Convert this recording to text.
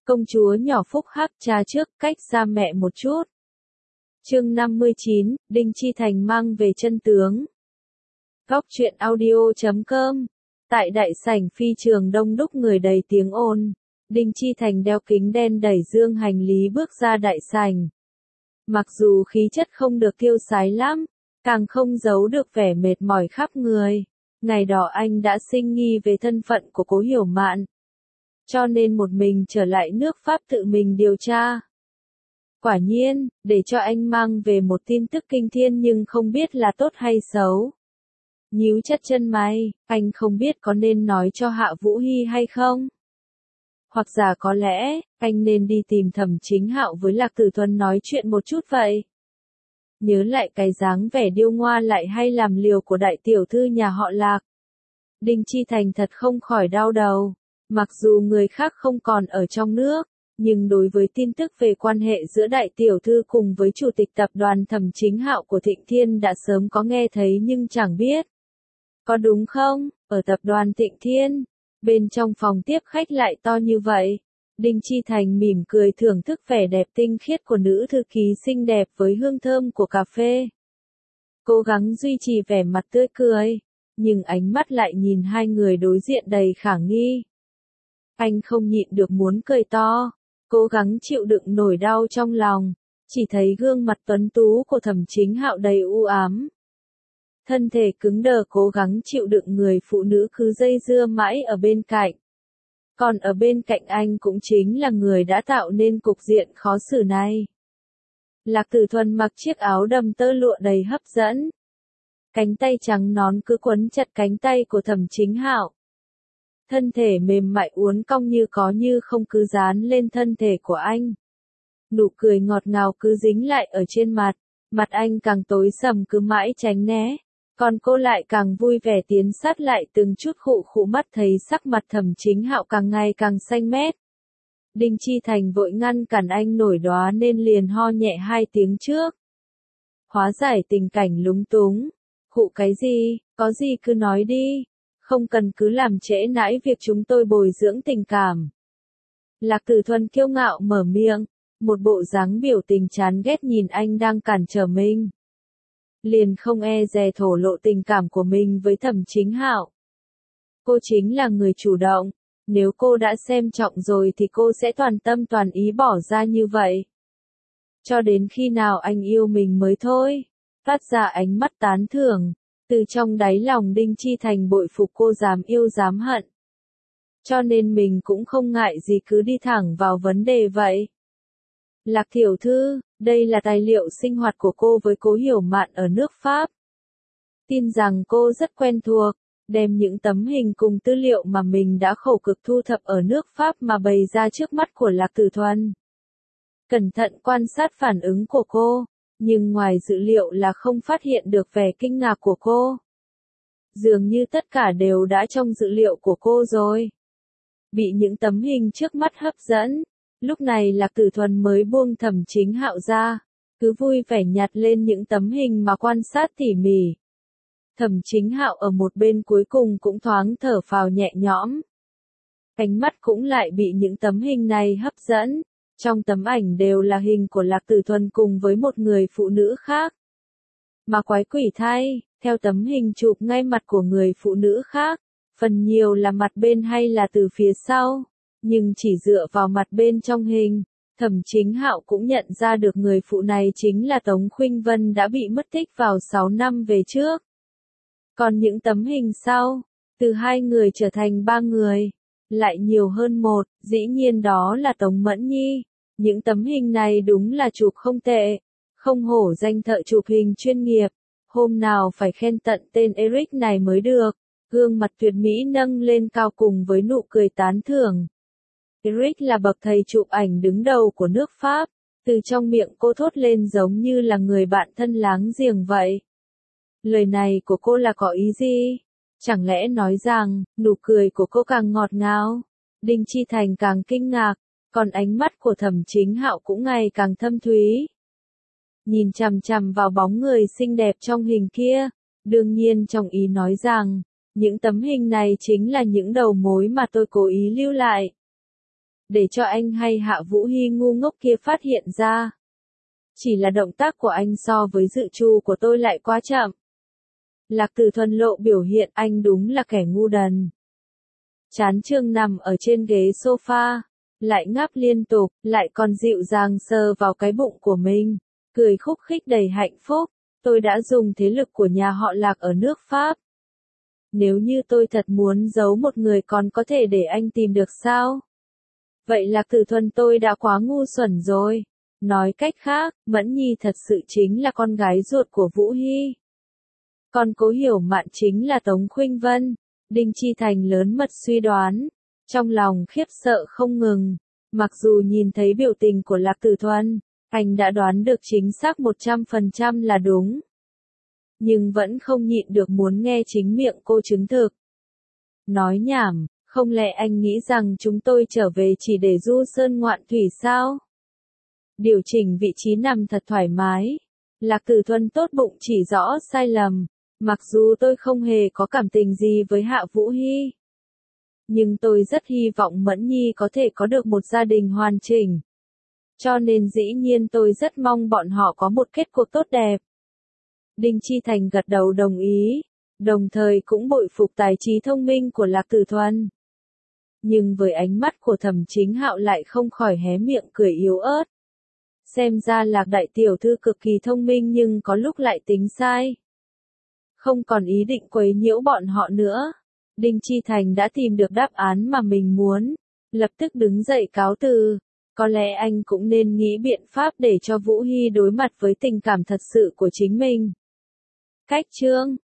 Công chúa nhỏ phúc hắc cha trước, cách xa mẹ một chút. Chương 59, Đinh Chi Thành mang về chân tướng. Góc truyện audio.com. Tại đại sảnh phi trường đông đúc người đầy tiếng ồn, Đinh Chi Thành đeo kính đen đẩy dương hành lý bước ra đại sảnh. Mặc dù khí chất không được tiêu sái lắm, càng không giấu được vẻ mệt mỏi khắp người. Ngày đó anh đã sinh nghi về thân phận của Cố Hiểu Mạn, cho nên một mình trở lại nước Pháp tự mình điều tra. Quả nhiên, để cho anh mang về một tin tức kinh thiên nhưng không biết là tốt hay xấu. Nhíu chặt chân mày, anh không biết có nên nói cho Hạ Vũ Hy hay không? Hoặc giả có lẽ, anh nên đi tìm Thẩm Chính Hạo với Lạc Tử Thuần nói chuyện một chút vậy. Nhớ lại cái dáng vẻ điêu ngoa lại hay làm liều của đại tiểu thư nhà họ Lạc. Đinh Chi Thành thật không khỏi đau đầu. Mặc dù người khác không còn ở trong nước, nhưng đối với tin tức về quan hệ giữa đại tiểu thư cùng với chủ tịch tập đoàn Thẩm Chính Hạo của Thịnh Thiên đã sớm có nghe thấy nhưng chẳng biết. Có đúng không? Ở tập đoàn Thịnh Thiên, bên trong phòng tiếp khách lại to như vậy. Đinh Chi Thành mỉm cười thưởng thức vẻ đẹp tinh khiết của nữ thư ký xinh đẹp với hương thơm của cà phê. Cố gắng duy trì vẻ mặt tươi cười, nhưng ánh mắt lại nhìn hai người đối diện đầy khả nghi. Anh không nhịn được muốn cười to, cố gắng chịu đựng nỗi đau trong lòng, chỉ thấy gương mặt tuấn tú của Thẩm Chính Hạo đầy u ám. Thân thể cứng đờ cố gắng chịu đựng người phụ nữ cứ dây dưa mãi ở bên cạnh. Còn ở bên cạnh anh cũng chính là người đã tạo nên cục diện khó xử này. Lạc Tử Thuần mặc chiếc áo đầm tơ lụa đầy hấp dẫn. Cánh tay trắng nón cứ quấn chặt cánh tay của Thẩm Chính Hạo. Thân thể mềm mại uốn cong như có như không cứ dán lên thân thể của anh. Nụ cười ngọt ngào cứ dính lại ở trên mặt anh càng tối sầm cứ mãi tránh né. Còn cô lại càng vui vẻ tiến sát lại từng chút khụ khụ mắt thấy sắc mặt Thẩm Chính Hạo càng ngày càng xanh mét. Đinh Chi Thành vội ngăn cản anh nổi đoá nên liền ho nhẹ 2 tiếng trước. Hóa giải tình cảnh lúng túng. Khụ cái gì, có gì cứ nói đi. Không cần cứ làm trễ nãi việc chúng tôi bồi dưỡng tình cảm. Lạc Tử Thuần kiêu ngạo mở miệng, một bộ dáng biểu tình chán ghét nhìn anh đang cản trở mình. Liền không e dè thổ lộ tình cảm của mình với Thẩm Chính Hạo. Cô chính là người chủ động, nếu cô đã xem trọng rồi thì cô sẽ toàn tâm toàn ý bỏ ra như vậy. Cho đến khi nào anh yêu mình mới thôi. Phát ra ánh mắt tán thưởng. Từ trong đáy lòng Đinh Chi Thành bội phục cô dám yêu dám hận. Cho nên mình cũng không ngại gì cứ đi thẳng vào vấn đề vậy. Lạc tiểu thư, đây là tài liệu sinh hoạt của cô với Cố Hiểu Mạn ở nước Pháp. Tin rằng cô rất quen thuộc, đem những tấm hình cùng tư liệu mà mình đã khổ cực thu thập ở nước Pháp mà bày ra trước mắt của Lạc Tử Thuần. Cẩn thận quan sát phản ứng của cô. Nhưng ngoài dự liệu là không phát hiện được vẻ kinh ngạc của cô. Dường như tất cả đều đã trong dự liệu của cô rồi. Bị những tấm hình trước mắt hấp dẫn, lúc này Lạc Tử Thuần mới buông Thẩm Chính Hạo ra, cứ vui vẻ nhặt lên những tấm hình mà quan sát tỉ mỉ. Thẩm Chính Hạo ở một bên cuối cùng cũng thoáng thở phào nhẹ nhõm. Ánh mắt cũng lại bị những tấm hình này hấp dẫn. Trong tấm ảnh đều là hình của Lạc Tử Thuần cùng với một người phụ nữ khác. Mà quái quỷ thay, theo tấm hình chụp ngay mặt của người phụ nữ khác, phần nhiều là mặt bên hay là từ phía sau, nhưng chỉ dựa vào mặt bên trong hình, Thẩm Chính Hạo cũng nhận ra được người phụ này chính là Tống Khuynh Vân đã bị mất tích vào 6 năm về trước. Còn những tấm hình sau, từ 2 người trở thành 3 người. Lại nhiều hơn một, dĩ nhiên đó là Tống Mẫn Nhi. Những tấm hình này đúng là chụp không tệ, không hổ danh thợ chụp hình chuyên nghiệp. Hôm nào phải khen tận tên Eric này mới được. Gương mặt tuyệt mỹ nâng lên cao cùng với nụ cười tán thưởng. Eric là bậc thầy chụp ảnh đứng đầu của nước Pháp. Từ trong miệng cô thốt lên giống như là người bạn thân láng giềng vậy. Lời này của cô là có ý gì? Chẳng lẽ nói rằng, nụ cười của cô càng ngọt ngào? Đinh Chi Thành càng kinh ngạc, còn ánh mắt của Thẩm Chính Hạo cũng ngày càng thâm thúy. Nhìn chằm chằm vào bóng người xinh đẹp trong hình kia, đương nhiên trong ý nói rằng, những tấm hình này chính là những đầu mối mà tôi cố ý lưu lại. để cho anh hay Hạ Vũ Hy ngu ngốc kia phát hiện ra. Chỉ là động tác của anh so với dự trù của tôi lại quá chậm. Lạc Tử Thuần lộ biểu hiện anh đúng là kẻ ngu đần. Chán Trương nằm ở trên ghế sofa, lại ngáp liên tục, lại còn dịu dàng sờ vào cái bụng của mình, cười khúc khích đầy hạnh phúc. Tôi đã dùng thế lực của nhà họ Lạc ở nước Pháp. Nếu như tôi thật muốn giấu một người còn có thể để anh tìm được sao? Vậy Lạc Tử Thuần tôi đã quá ngu xuẩn rồi. Nói cách khác, Mẫn Nhi thật sự chính là con gái ruột của Vũ Hy. Còn Cố Hiểu Mạn chính là Tống Khuynh Vân. Đinh Chi Thành lớn mật suy đoán, trong lòng khiếp sợ không ngừng. Mặc dù nhìn thấy biểu tình của Lạc Tử Thuần, anh đã đoán được chính xác 100% là đúng. Nhưng vẫn không nhịn được muốn nghe chính miệng cô chứng thực. Nói nhảm, không lẽ anh nghĩ rằng chúng tôi trở về chỉ để du sơn ngoạn thủy sao? Điều chỉnh vị trí nằm thật thoải mái. Lạc Tử Thuần tốt bụng chỉ rõ sai lầm. Mặc dù tôi không hề có cảm tình gì với Hạ Vũ Hy, nhưng tôi rất hy vọng Mẫn Nhi có thể có được một gia đình hoàn chỉnh. Cho nên dĩ nhiên tôi rất mong bọn họ có một kết cục tốt đẹp. Đinh Chi Thành gật đầu đồng ý, đồng thời cũng bội phục tài trí thông minh của Lạc Tử Thuần. Nhưng với ánh mắt của Thẩm Chính Hạo lại không khỏi hé miệng cười yếu ớt. Xem ra Lạc đại tiểu thư cực kỳ thông minh nhưng có lúc lại tính sai. Không còn ý định quấy nhiễu bọn họ nữa. Đinh Chi Thành đã tìm được đáp án mà mình muốn, lập tức đứng dậy cáo từ. Có lẽ anh cũng nên nghĩ biện pháp để cho Vũ Hy đối mặt với tình cảm thật sự của chính mình. Cách chương